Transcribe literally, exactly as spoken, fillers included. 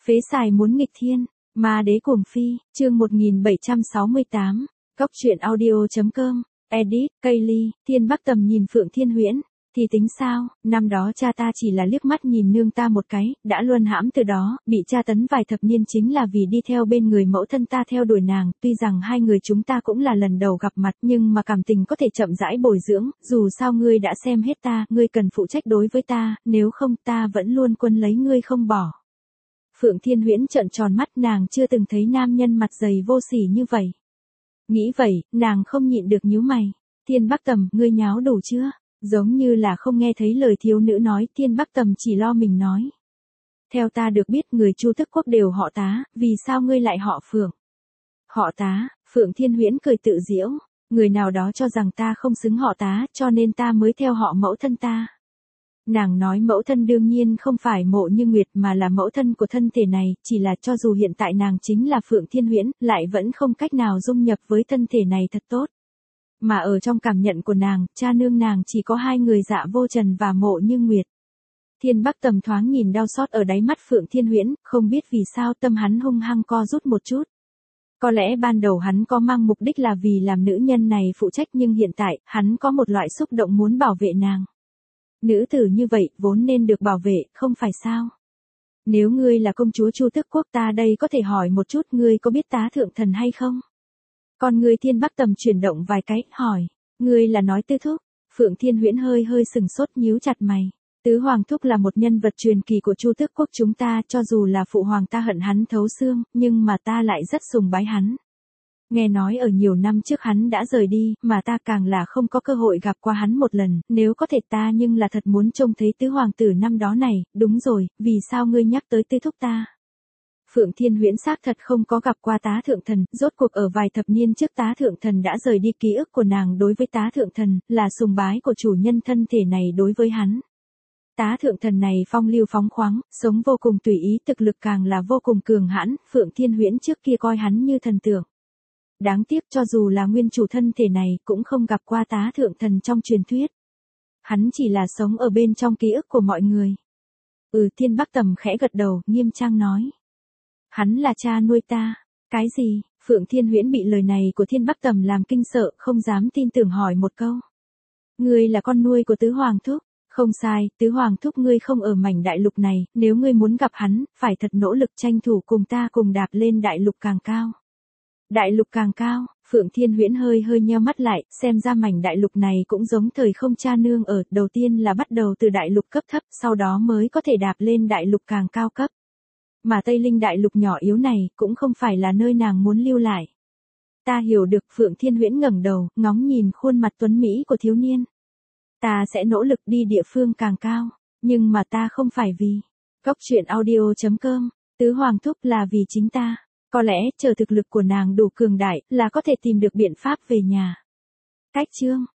Phế xài muốn nghịch thiên, ma đế cuồng phi, chương một nghìn bảy trăm sáu mươi tám, Cóc truyện audio chấm com, edit, Kaylee, Thiên Bắc Tầm nhìn Phượng Thiên Huyễn, thì tính sao, năm đó cha ta chỉ là liếc mắt nhìn nương ta một cái, đã luân hãm từ đó, bị tra tấn vài thập niên chính là vì đi theo bên người mẫu thân ta theo đuổi nàng, tuy rằng hai người chúng ta cũng là lần đầu gặp mặt nhưng mà cảm tình có thể chậm rãi bồi dưỡng, dù sao ngươi đã xem hết ta, ngươi cần phụ trách đối với ta, nếu không ta vẫn luôn quân lấy ngươi không bỏ. Phượng Thiên Huyễn trợn tròn mắt, nàng chưa từng thấy nam nhân mặt dày vô sỉ như vậy. Nghĩ vậy, nàng không nhịn được nhíu mày. Thiên Bắc Tầm, ngươi nháo đủ chưa? Giống như là không nghe thấy lời thiếu nữ nói, Thiên Bắc Tầm chỉ lo mình nói. Theo ta được biết người Chu Tức Quốc đều họ Tá, vì sao ngươi lại họ Phượng? Họ Tá, Phượng Thiên Huyễn cười tự giễu, người nào đó cho rằng ta không xứng họ Tá, cho nên ta mới theo họ mẫu thân ta. Nàng nói mẫu thân đương nhiên không phải Mộ Như Nguyệt mà là mẫu thân của thân thể này, chỉ là cho dù hiện tại nàng chính là Phượng Thiên Huyễn, lại vẫn không cách nào dung nhập với thân thể này thật tốt. Mà ở trong cảm nhận của nàng, cha nương nàng chỉ có hai người Dạ Vô Trần và Mộ Như Nguyệt. Thiên Bắc Tầm thoáng nhìn đau xót ở đáy mắt Phượng Thiên Huyễn, không biết vì sao tâm hắn hung hăng co rút một chút. Có lẽ ban đầu hắn có mang mục đích là vì làm nữ nhân này phụ trách nhưng hiện tại, hắn có một loại xúc động muốn bảo vệ nàng. Nữ tử như vậy, vốn nên được bảo vệ, không phải sao? Nếu ngươi là công chúa Chu Tức Quốc ta đây có thể hỏi một chút ngươi có biết Tá Thượng Thần hay không? Còn ngươi Thiên Bắc Tầm chuyển động vài cái, hỏi, ngươi là nói Tứ Thúc? Phượng Thiên Huyễn hơi hơi sừng sốt nhíu chặt mày. Tứ Hoàng Thúc là một nhân vật truyền kỳ của Chu Tức Quốc chúng ta, cho dù là phụ hoàng ta hận hắn thấu xương, nhưng mà ta lại rất sùng bái hắn. Nghe nói ở nhiều năm trước hắn đã rời đi, mà ta càng là không có cơ hội gặp qua hắn một lần, nếu có thể ta nhưng là thật muốn trông thấy tứ hoàng tử năm đó này, đúng rồi, vì sao ngươi nhắc tới Tứ Thúc ta? Phượng Thiên Huyễn xác thật không có gặp qua Tá Thượng Thần, rốt cuộc ở vài thập niên trước Tá Thượng Thần đã rời đi, ký ức của nàng đối với Tá Thượng Thần, là sùng bái của chủ nhân thân thể này đối với hắn. Tá Thượng Thần này phong lưu phóng khoáng, sống vô cùng tùy ý, thực lực càng là vô cùng cường hãn, Phượng Thiên Huyễn trước kia coi hắn như thần tượng. Đáng tiếc cho dù là nguyên chủ thân thể này cũng không gặp qua Tá Thượng Thần trong truyền thuyết. Hắn chỉ là sống ở bên trong ký ức của mọi người. Ừ, Thiên Bắc Tầm khẽ gật đầu, nghiêm trang nói. Hắn là cha nuôi ta. Cái gì? Phượng Thiên Huyễn bị lời này của Thiên Bắc Tầm làm kinh sợ, không dám tin tưởng hỏi một câu. Ngươi là con nuôi của Tứ Hoàng Thúc? Không sai, Tứ Hoàng Thúc ngươi không ở mảnh đại lục này, nếu ngươi muốn gặp hắn, phải thật nỗ lực tranh thủ cùng ta cùng đạp lên đại lục càng cao. Đại lục càng cao, Phượng Thiên Huyễn hơi hơi nheo mắt lại, xem ra mảnh đại lục này cũng giống thời không cha nương ở, đầu tiên là bắt đầu từ đại lục cấp thấp, sau đó mới có thể đạp lên đại lục càng cao cấp. Mà Tây Linh đại lục nhỏ yếu này, cũng không phải là nơi nàng muốn lưu lại. Ta hiểu được. Phượng Thiên Huyễn ngẩng đầu, ngóng nhìn khuôn mặt tuấn mỹ của thiếu niên. Ta sẽ nỗ lực đi địa phương càng cao, nhưng mà ta không phải vì. Cóc truyện audio chấm com, Tứ Hoàng Thúc là vì chính ta. Có lẽ, chờ thực lực của nàng đủ cường đại, là có thể tìm được biện pháp về nhà. Cách chương.